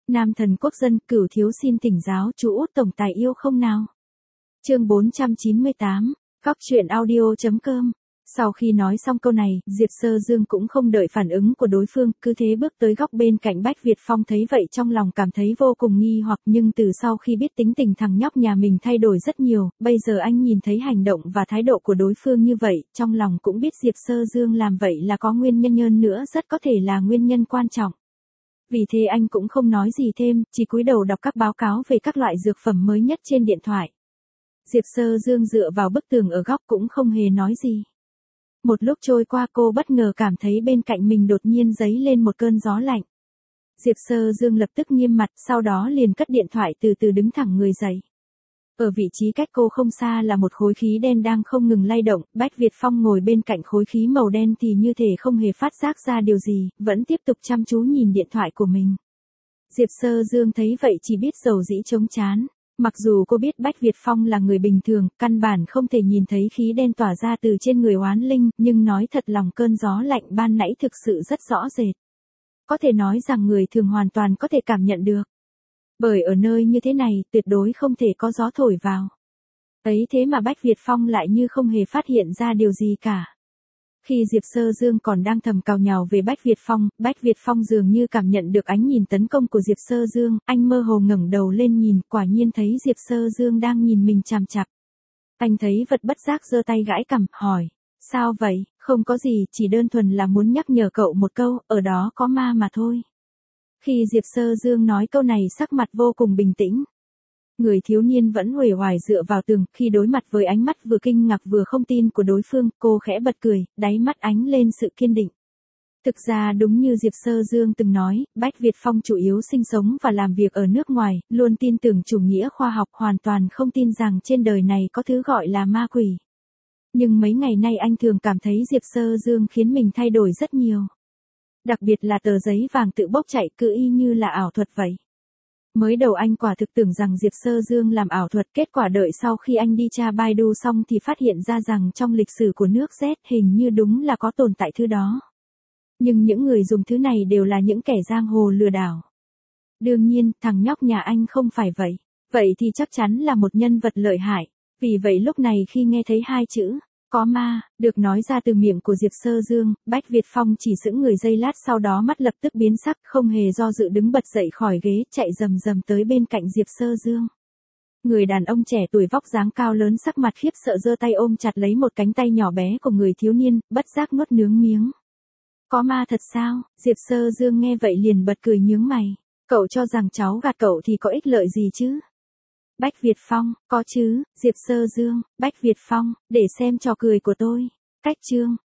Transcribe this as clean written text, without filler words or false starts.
Nam thần quốc dân, Cửu thiếu xin thỉnh giáo chú Út tổng tài yêu không nào. Chương 498, góc truyện audio.com. Sau khi nói xong câu này, Diệp Sơ Dương cũng không đợi phản ứng của đối phương, cứ thế bước tới góc bên cạnh Bách Việt Phong, thấy vậy trong lòng cảm thấy vô cùng nghi hoặc, nhưng từ sau khi biết tính tình thằng nhóc nhà mình thay đổi rất nhiều, bây giờ anh nhìn thấy hành động và thái độ của đối phương như vậy, trong lòng cũng biết Diệp Sơ Dương làm vậy là có nguyên nhân, hơn nữa rất có thể là nguyên nhân quan trọng. Vì thế anh cũng không nói gì thêm, chỉ cúi đầu đọc các báo cáo về các loại dược phẩm mới nhất trên điện thoại. Diệp Sơ Dương dựa vào bức tường ở góc cũng không hề nói gì. Một lúc trôi qua, cô bất ngờ cảm thấy bên cạnh mình đột nhiên dấy lên một cơn gió lạnh. Diệp Sơ Dương lập tức nghiêm mặt, sau đó liền cất điện thoại, từ từ đứng thẳng người dậy. Ở vị trí cách cô không xa là một khối khí đen đang không ngừng lay động, Bách Việt Phong ngồi bên cạnh khối khí màu đen thì như thể không hề phát giác ra điều gì, vẫn tiếp tục chăm chú nhìn điện thoại của mình. Diệp Sơ Dương thấy vậy chỉ biết dầu dĩ chống chán. Mặc dù cô biết Bách Việt Phong là người bình thường, căn bản không thể nhìn thấy khí đen tỏa ra từ trên người oán linh, nhưng nói thật lòng cơn gió lạnh ban nãy thực sự rất rõ rệt. Có thể nói rằng người thường hoàn toàn có thể cảm nhận được. Bởi ở nơi như thế này, tuyệt đối không thể có gió thổi vào. Ấy thế mà Bách Việt Phong lại như không hề phát hiện ra điều gì cả. Khi Diệp Sơ Dương còn đang thầm càu nhàu về Bách Việt Phong dường như cảm nhận được ánh nhìn tấn công của Diệp Sơ Dương, anh mơ hồ ngẩng đầu lên nhìn, quả nhiên thấy Diệp Sơ Dương đang nhìn mình chằm chằm. Anh thấy vật bất giác giơ tay gãi cằm, hỏi, sao vậy? Không có gì, chỉ đơn thuần là muốn nhắc nhở cậu một câu, ở đó có ma mà thôi. Khi Diệp Sơ Dương nói câu này, sắc mặt vô cùng bình tĩnh. Người thiếu niên vẫn uể oải dựa vào tường, khi đối mặt với ánh mắt vừa kinh ngạc vừa không tin của đối phương, cô khẽ bật cười, đáy mắt ánh lên sự kiên định. Thực ra đúng như Diệp Sơ Dương từng nói, Bách Việt Phong chủ yếu sinh sống và làm việc ở nước ngoài, luôn tin tưởng chủ nghĩa khoa học, hoàn toàn không tin rằng trên đời này có thứ gọi là ma quỷ. Nhưng mấy ngày nay anh thường cảm thấy Diệp Sơ Dương khiến mình thay đổi rất nhiều. Đặc biệt là tờ giấy vàng tự bốc chạy, cứ y như là ảo thuật vậy. Mới đầu anh quả thực tưởng rằng Diệp Sơ Dương làm ảo thuật, kết quả đợi sau khi anh đi tra Baidu xong thì phát hiện ra rằng trong lịch sử của nước Z hình như đúng là có tồn tại thứ đó. Nhưng những người dùng thứ này đều là những kẻ giang hồ lừa đảo. Đương nhiên, thằng nhóc nhà anh không phải vậy. Vậy thì chắc chắn là một nhân vật lợi hại. Vì vậy lúc này khi nghe thấy hai chữ có ma được nói ra từ miệng của Diệp Sơ Dương, Bách Việt Phong chỉ sững người giây lát, sau đó mắt lập tức biến sắc, không hề do dự đứng bật dậy khỏi ghế, chạy rầm rầm tới bên cạnh Diệp Sơ Dương. Người đàn ông trẻ tuổi vóc dáng cao lớn, sắc mặt khiếp sợ, giơ tay ôm chặt lấy một cánh tay nhỏ bé của người thiếu niên, bất giác nuốt nước miếng. Có ma thật sao? Diệp Sơ Dương nghe vậy liền bật cười nhướng mày. Cậu cho rằng cháu gạt cậu thì có ích lợi gì chứ? Bách Việt Phong, có chứ. Diệp Sơ Dương, Bách Việt Phong, để xem trò cười của tôi. Cách chương